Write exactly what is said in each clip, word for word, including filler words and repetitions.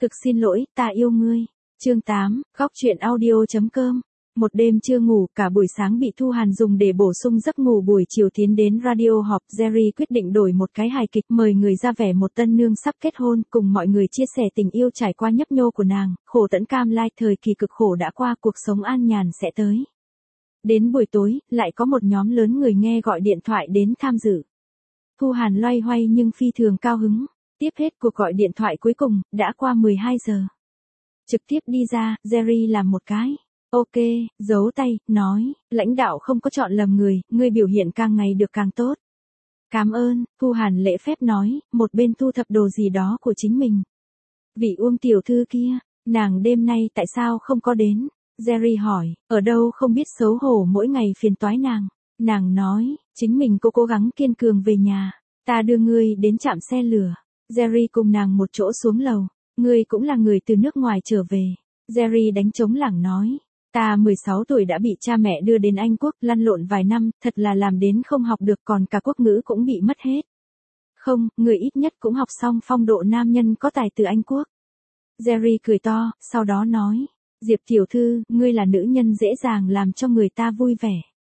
Thực xin lỗi, ta yêu ngươi. Chương tám, góc truyện audio.com. Một đêm chưa ngủ, cả buổi sáng bị Thu Hàn dùng để bổ sung giấc ngủ, buổi chiều tiến đến radio họp, Jerry quyết định đổi một cái hài kịch, mời người ra vẻ một tân nương sắp kết hôn, cùng mọi người chia sẻ tình yêu trải qua nhấp nhô của nàng, khổ tẫn cam lai, thời kỳ cực khổ đã qua, cuộc sống an nhàn sẽ tới. Đến buổi tối, lại có một nhóm lớn người nghe gọi điện thoại đến tham dự. Thu Hàn loay hoay nhưng phi thường cao hứng, tiếp hết cuộc gọi điện thoại cuối cùng, đã qua mười hai giờ. Trực tiếp đi ra, Jerry làm một cái ok, giấu tay, nói, lãnh đạo không có chọn lầm người, ngươi biểu hiện càng ngày được càng tốt. Cảm ơn, Thu Hàn lễ phép nói, một bên thu thập đồ gì đó của chính mình. Vị Uông tiểu thư kia, nàng đêm nay tại sao không có đến? Jerry hỏi, ở đâu không biết xấu hổ mỗi ngày phiền toái nàng. Nàng nói, chính mình cô cố gắng kiên cường về nhà, ta đưa ngươi đến trạm xe lửa. Jerry cùng nàng một chỗ xuống lầu, ngươi cũng là người từ nước ngoài trở về. Jerry đánh trống lảng nói, ta mười sáu tuổi đã bị cha mẹ đưa đến Anh Quốc, lăn lộn vài năm, thật là làm đến không học được, còn cả quốc ngữ cũng bị mất hết. Không, người ít nhất cũng học xong phong độ nam nhân có tài từ Anh Quốc. Jerry cười to, sau đó nói, Diệp tiểu thư, ngươi là nữ nhân dễ dàng làm cho người ta vui vẻ.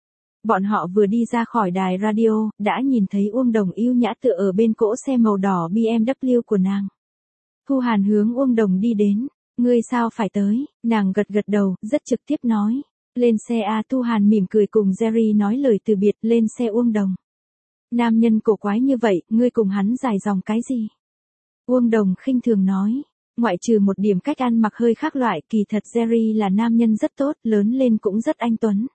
Bọn họ vừa đi ra khỏi đài radio, đã nhìn thấy Uông Đồng yêu nhã tựa ở bên cỗ xe màu đỏ B M W của nàng. Thu Hàn hướng Uông Đồng đi đến. Ngươi sao phải tới? Nàng gật gật đầu, rất trực tiếp nói. Lên xe a. Thu Hàn mỉm cười cùng Jerry nói lời từ biệt, lên xe Uông Đồng. Nam nhân cổ quái như vậy, ngươi cùng hắn dài dòng cái gì? Uông Đồng khinh thường nói. Ngoại trừ một điểm cách ăn mặc hơi khác loại, kỳ thật Jerry là nam nhân rất tốt, lớn lên cũng rất anh tuấn.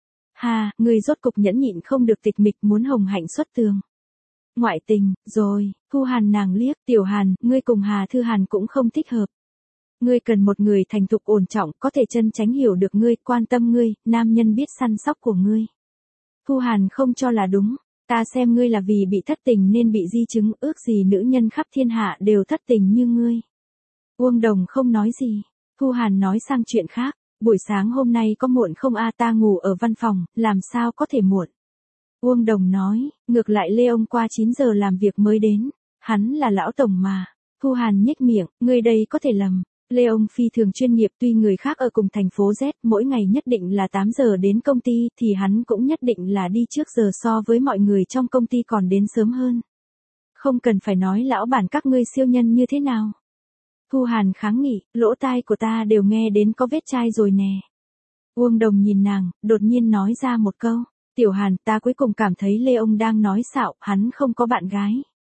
Ha, ngươi rốt cục nhẫn nhịn không được tịch mịch, muốn hồng hạnh xuất tường. Ngoại tình, rồi, Thu Hàn nàng liếc, tiểu Hàn, ngươi cùng Hà Thư Hàn cũng không thích hợp. Ngươi cần một người thành thục ổn trọng, có thể chân tránh hiểu được ngươi, quan tâm ngươi, nam nhân biết săn sóc của ngươi. Thu Hàn không cho là đúng, ta xem ngươi là vì bị thất tình nên bị di chứng, ước gì nữ nhân khắp thiên hạ đều thất tình như ngươi. Uông Đồng không nói gì, Thu Hàn nói sang chuyện khác, buổi sáng hôm nay có muộn không a? Ta ngủ ở văn phòng, làm sao có thể muộn. Uông Đồng nói, ngược lại Lê ông qua chín giờ làm việc mới đến, hắn là lão tổng mà. Thu Hàn nhếch miệng, ngươi đây có thể lầm. Lê ông phi thường chuyên nghiệp, tuy người khác ở cùng thành phố Z, mỗi ngày nhất định là tám giờ đến công ty, thì hắn cũng nhất định là đi trước giờ so với mọi người trong công ty còn đến sớm hơn. Không cần phải nói lão bản các ngươi siêu nhân như thế nào. Thu Hàn kháng nghị, lỗ tai của ta đều nghe đến có vết chai rồi nè. Uông Đồng nhìn nàng, đột nhiên nói ra một câu, tiểu Hàn, ta cuối cùng cảm thấy Lê ông đang nói xạo, hắn không có bạn gái.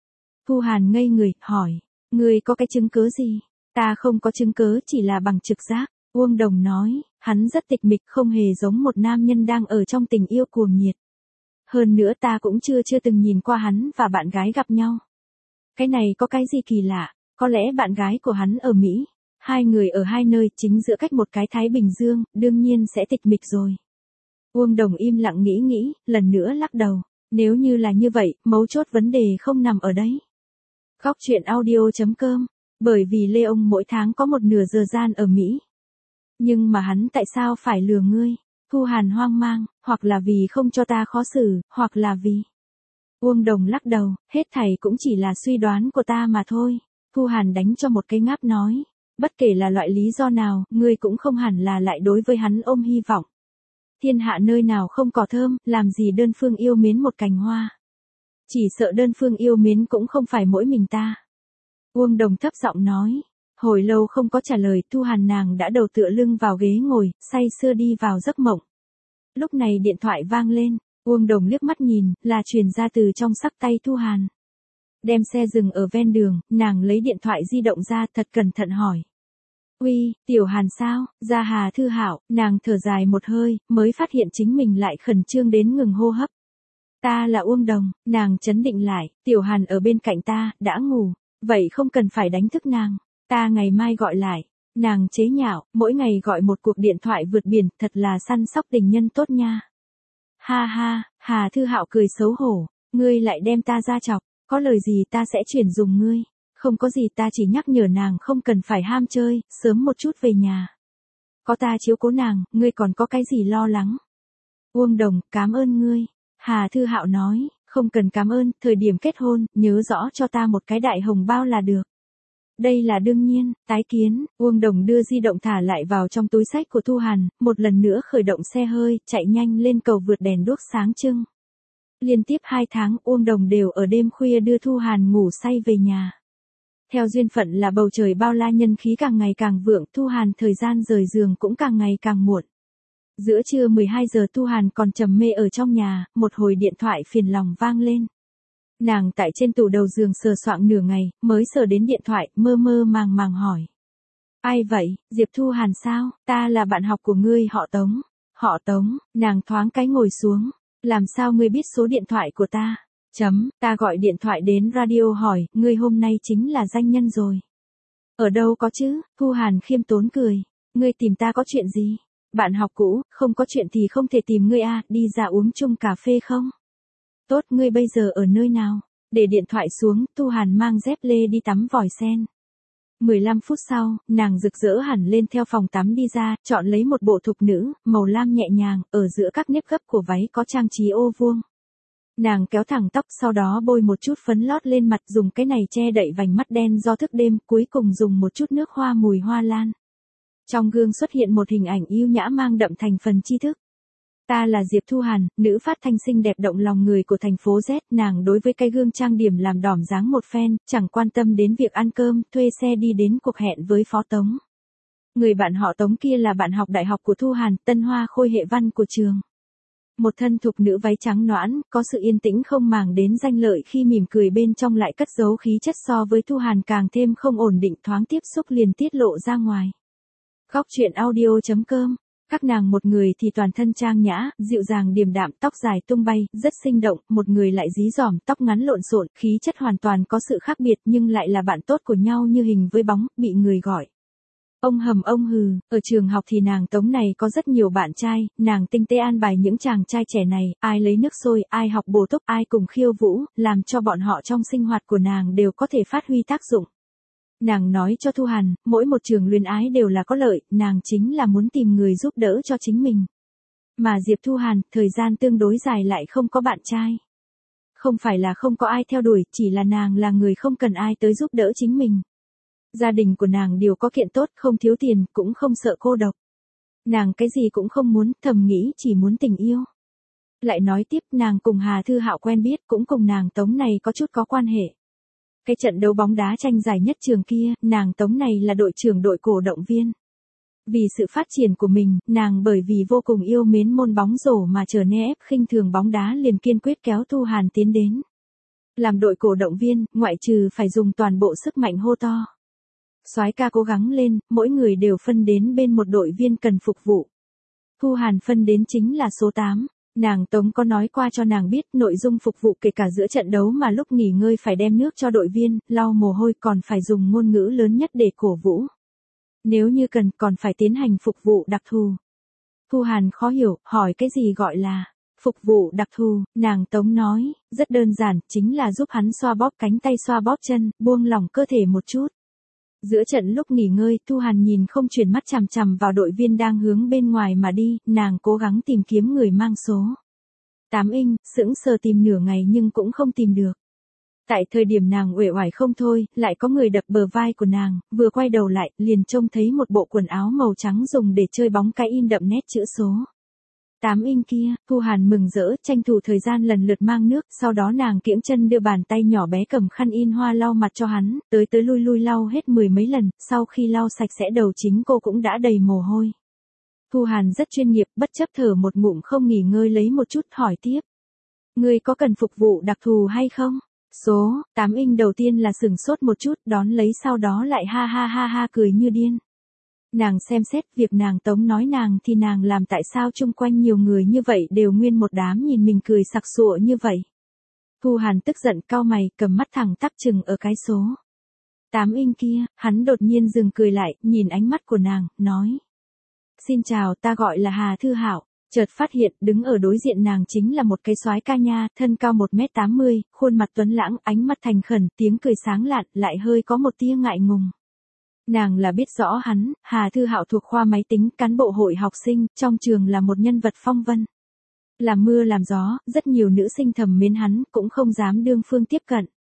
Thu Hàn ngây người, hỏi, ngươi có cái chứng cớ gì? Ta không có chứng cớ, chỉ là bằng trực giác. Uông Đồng nói, hắn rất tịch mịch, không hề giống một nam nhân đang ở trong tình yêu cuồng nhiệt. Hơn nữa ta cũng chưa chưa từng nhìn qua hắn và bạn gái gặp nhau. Cái này có cái gì kỳ lạ, có lẽ bạn gái của hắn ở Mỹ. Hai người ở hai nơi, chính giữa cách một cái Thái Bình Dương, đương nhiên sẽ tịch mịch rồi. Uông Đồng im lặng nghĩ nghĩ, lần nữa lắc đầu. Nếu như là như vậy, mấu chốt vấn đề không nằm ở đấy. Góc truyện audio.com. Bởi vì Lê ông mỗi tháng có một nửa giờ gian ở Mỹ. Nhưng mà hắn tại sao phải lừa ngươi? Thu Hàn hoang mang, hoặc là vì không cho ta khó xử, hoặc là vì... Uông Đồng lắc đầu, hết thảy cũng chỉ là suy đoán của ta mà thôi. Thu Hàn đánh cho một cái ngáp nói, bất kể là loại lý do nào, ngươi cũng không hẳn là lại đối với hắn ôm hy vọng. Thiên hạ nơi nào không cỏ thơm, làm gì đơn phương yêu mến một cành hoa. Chỉ sợ đơn phương yêu mến cũng không phải mỗi mình ta. Uông Đồng thấp giọng nói, hồi lâu không có trả lời, Thu Hàn nàng đã đầu tựa lưng vào ghế ngồi, say sưa đi vào giấc mộng. Lúc này điện thoại vang lên, Uông Đồng liếc mắt nhìn, là truyền ra từ trong sắc tay Thu Hàn. Đem xe dừng ở ven đường, nàng lấy điện thoại di động ra, thật cẩn thận hỏi. Uy, tiểu Hàn sao? Ra Hà Thư Hạo, nàng thở dài một hơi, mới phát hiện chính mình lại khẩn trương đến ngừng hô hấp. Ta là Uông Đồng, nàng trấn định lại, tiểu Hàn ở bên cạnh ta, đã ngủ. Vậy không cần phải đánh thức nàng, ta ngày mai gọi lại. Nàng chế nhạo, mỗi ngày gọi một cuộc điện thoại vượt biển, thật là săn sóc tình nhân tốt nha. Ha ha, Hà Thư Hạo cười xấu hổ, ngươi lại đem ta ra chọc, có lời gì ta sẽ chuyển dùng ngươi. Không có gì, ta chỉ nhắc nhở nàng không cần phải ham chơi, sớm một chút về nhà. Có ta chiếu cố nàng, ngươi còn có cái gì lo lắng. Uông Đồng, cảm ơn ngươi. Hà Thư Hạo nói, không cần cảm ơn, thời điểm kết hôn, nhớ rõ cho ta một cái đại hồng bao là được. Đây là đương nhiên, tái kiến, Uông Đồng đưa di động thả lại vào trong túi xách của Thu Hàn, một lần nữa khởi động xe hơi, chạy nhanh lên cầu vượt đèn đuốc sáng trưng. Liên tiếp hai tháng Uông Đồng đều ở đêm khuya đưa Thu Hàn ngủ say về nhà. Theo duyên phận là bầu trời bao la nhân khí càng ngày càng vượng, Thu Hàn thời gian rời giường cũng càng ngày càng muộn. Giữa trưa mười hai giờ Thu Hàn còn trầm mê ở trong nhà, một hồi điện thoại phiền lòng vang lên. Nàng tại trên tủ đầu giường sờ soạng nửa ngày, mới sờ đến điện thoại, mơ mơ màng màng hỏi. Ai vậy, Diệp Thu Hàn sao, ta là bạn học của ngươi họ Tống. Họ Tống, nàng thoáng cái ngồi xuống. Làm sao ngươi biết số điện thoại của ta? Chấm, ta gọi điện thoại đến radio hỏi, ngươi hôm nay chính là danh nhân rồi. Ở đâu có chứ, Thu Hàn khiêm tốn cười. Ngươi tìm ta có chuyện gì? Bạn học cũ, không có chuyện thì không thể tìm ngươi à, đi ra uống chung cà phê không? Tốt, ngươi bây giờ ở nơi nào? Để điện thoại xuống, Thu Hàn mang dép lê đi tắm vòi sen. mười lăm phút sau, nàng rực rỡ hẳn lên theo phòng tắm đi ra, chọn lấy một bộ thục nữ, màu lam nhẹ nhàng, ở giữa các nếp gấp của váy có trang trí ô vuông. Nàng kéo thẳng tóc, sau đó bôi một chút phấn lót lên mặt, dùng cái này che đậy vành mắt đen do thức đêm, cuối cùng dùng một chút nước hoa mùi hoa lan. Trong gương xuất hiện một hình ảnh yêu nhã mang đậm thành phần tri thức. Ta là Diệp Thu Hàn, nữ phát thanh xinh đẹp động lòng người của thành phố Z, nàng đối với cái gương trang điểm làm đỏm dáng một phen, chẳng quan tâm đến việc ăn cơm, thuê xe đi đến cuộc hẹn với Phó Tống. Người bạn họ Tống kia là bạn học đại học của Thu Hàn, Tân Hoa Khôi hệ văn của trường. Một thân thục nữ váy trắng nõn, có sự yên tĩnh không màng đến danh lợi khi mỉm cười bên trong lại cất giấu khí chất so với Thu Hàn càng thêm không ổn định, thoáng tiếp xúc liền tiết lộ ra ngoài. Góc truyện audio chấm com. Các nàng một người thì toàn thân trang nhã, dịu dàng điềm đạm, tóc dài tung bay, rất sinh động, một người lại dí dỏm, tóc ngắn lộn xộn, khí chất hoàn toàn có sự khác biệt nhưng lại là bạn tốt của nhau như hình với bóng, bị người gọi. Ông hầm ông hừ, ở trường học thì nàng Tống này có rất nhiều bạn trai, nàng tinh tế an bài những chàng trai trẻ này, ai lấy nước sôi, ai học bổ túc, ai cùng khiêu vũ, làm cho bọn họ trong sinh hoạt của nàng đều có thể phát huy tác dụng. Nàng nói cho Thu Hàn, mỗi một trường luyến ái đều là có lợi, nàng chính là muốn tìm người giúp đỡ cho chính mình. Mà Diệp Thu Hàn, thời gian tương đối dài lại không có bạn trai. Không phải là không có ai theo đuổi, chỉ là nàng là người không cần ai tới giúp đỡ chính mình. Gia đình của nàng đều có kiện tốt, không thiếu tiền, cũng không sợ cô độc. Nàng cái gì cũng không muốn, thầm nghĩ chỉ muốn tình yêu. Lại nói tiếp, nàng cùng Hà Thư Hạo quen biết, cũng cùng nàng Tống này có chút có quan hệ. Cái trận đấu bóng đá tranh giải nhất trường kia, nàng Tống này là đội trưởng đội cổ động viên. Vì sự phát triển của mình, nàng bởi vì vô cùng yêu mến môn bóng rổ mà trở nên ép khinh thường bóng đá liền kiên quyết kéo Thu Hàn tiến đến. Làm đội cổ động viên, ngoại trừ phải dùng toàn bộ sức mạnh hô to. Soái ca cố gắng lên, mỗi người đều phân đến bên một đội viên cần phục vụ. Thu Hàn phân đến chính là số tám. Nàng Tống có nói qua cho nàng biết nội dung phục vụ kể cả giữa trận đấu mà lúc nghỉ ngơi phải đem nước cho đội viên, lau mồ hôi còn phải dùng ngôn ngữ lớn nhất để cổ vũ. Nếu như cần còn phải tiến hành phục vụ đặc thù. Thu Hàn khó hiểu, hỏi cái gì gọi là phục vụ đặc thù, nàng Tống nói, rất đơn giản, chính là giúp hắn xoa bóp cánh tay xoa bóp chân, buông lỏng cơ thể một chút. Giữa trận lúc nghỉ ngơi, Thu Hàn nhìn không chuyển mắt chằm chằm vào đội viên đang hướng bên ngoài mà đi, nàng cố gắng tìm kiếm người mang số tám inch, sững sờ tìm nửa ngày nhưng cũng không tìm được. Tại thời điểm nàng uể oải không thôi, lại có người đập bờ vai của nàng, vừa quay đầu lại, liền trông thấy một bộ quần áo màu trắng dùng để chơi bóng cái in đậm nét chữ số tám inch kia. Thu Hàn mừng rỡ, tranh thủ thời gian lần lượt mang nước, sau đó nàng kiễng chân đưa bàn tay nhỏ bé cầm khăn in hoa lau mặt cho hắn, tới tới lui lui lau hết mười mấy lần, sau khi lau sạch sẽ đầu chính cô cũng đã đầy mồ hôi. Thu Hàn rất chuyên nghiệp, bất chấp thở một ngụm không nghỉ ngơi lấy một chút hỏi tiếp. Ngươi có cần phục vụ đặc thù hay không? Số tám inch đầu tiên là sửng sốt một chút, đón lấy sau đó lại ha ha ha ha cười như điên. Nàng xem xét việc nàng Tống nói nàng thì nàng làm tại sao chung quanh nhiều người như vậy đều nguyên một đám nhìn mình cười sặc sụa như vậy. Thu Hàn tức giận cau mày, cầm mắt thẳng tắp chừng ở cái số tám inch kia, hắn đột nhiên dừng cười lại, nhìn ánh mắt của nàng, nói. Xin chào, ta gọi là Hà Thư Hạo. Chợt phát hiện, đứng ở đối diện nàng chính là một cái soái ca nha, thân cao một mét tám mươi, khuôn mặt tuấn lãng, ánh mắt thành khẩn, tiếng cười sáng lạn, lại hơi có một tia ngại ngùng. Nàng là biết rõ hắn, Hà Thư Hạo thuộc khoa máy tính, cán bộ hội học sinh, trong trường là một nhân vật phong vân. Làm mưa làm gió, rất nhiều nữ sinh thầm mến hắn, cũng không dám đương phương tiếp cận.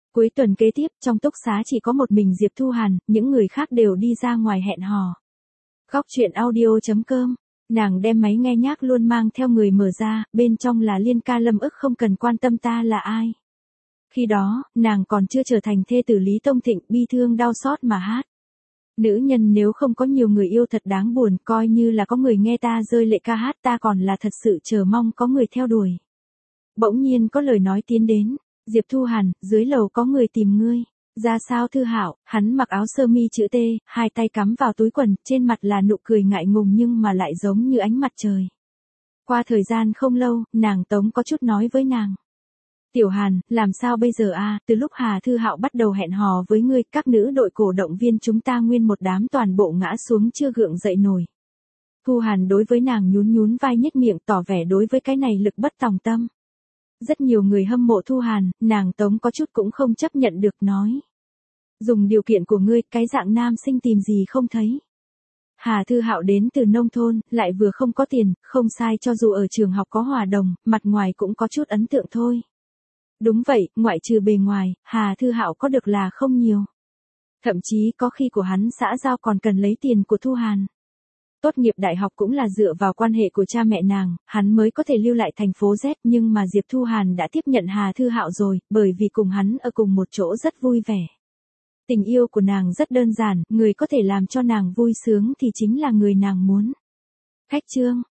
Cuối tuần kế tiếp, trong túc xá chỉ có một mình Diệp Thu Hàn, những người khác đều đi ra ngoài hẹn hò. Góc truyện audio chấm com. Nàng đem máy nghe nhác luôn mang theo người mở ra, bên trong là liên ca Lâm Ức Không Cần Quan Tâm Ta Là Ai. Khi đó, nàng còn chưa trở thành thê tử Lý Tông Thịnh, bi thương đau xót mà hát. Nữ nhân nếu không có nhiều người yêu thật đáng buồn, coi như là có người nghe ta rơi lệ ca hát, ta còn là thật sự chờ mong có người theo đuổi. Bỗng nhiên có lời nói tiến đến, Diệp Thu Hàn, dưới lầu có người tìm ngươi. Ra sao Thư Hạo, hắn mặc áo sơ mi chữ T, hai tay cắm vào túi quần, trên mặt là nụ cười ngại ngùng nhưng mà lại giống như ánh mặt trời. Qua thời gian không lâu, nàng Tống có chút nói với nàng. Tiểu Hàn, làm sao bây giờ a? Từ lúc Hà Thư Hạo bắt đầu hẹn hò với ngươi, các nữ đội cổ động viên chúng ta nguyên một đám toàn bộ ngã xuống chưa gượng dậy nổi. Thu Hàn đối với nàng nhún nhún vai nhếch miệng tỏ vẻ đối với cái này lực bất tòng tâm. Rất nhiều người hâm mộ Thu Hàn, nàng Tống có chút cũng không chấp nhận được nói. Dùng điều kiện của ngươi, cái dạng nam sinh tìm gì không thấy. Hà Thư Hạo đến từ nông thôn, lại vừa không có tiền, không sai cho dù ở trường học có hòa đồng, mặt ngoài cũng có chút ấn tượng thôi. Đúng vậy, ngoại trừ bề ngoài, Hà Thư Hạo có được là không nhiều. Thậm chí có khi của hắn xã giao còn cần lấy tiền của Thu Hàn. Tốt nghiệp đại học cũng là dựa vào quan hệ của cha mẹ nàng, hắn mới có thể lưu lại thành phố Z, nhưng mà Diệp Thu Hàn đã tiếp nhận Hà Thư Hạo rồi, bởi vì cùng hắn ở cùng một chỗ rất vui vẻ. Tình yêu của nàng rất đơn giản, người có thể làm cho nàng vui sướng thì chính là người nàng muốn. Khách chương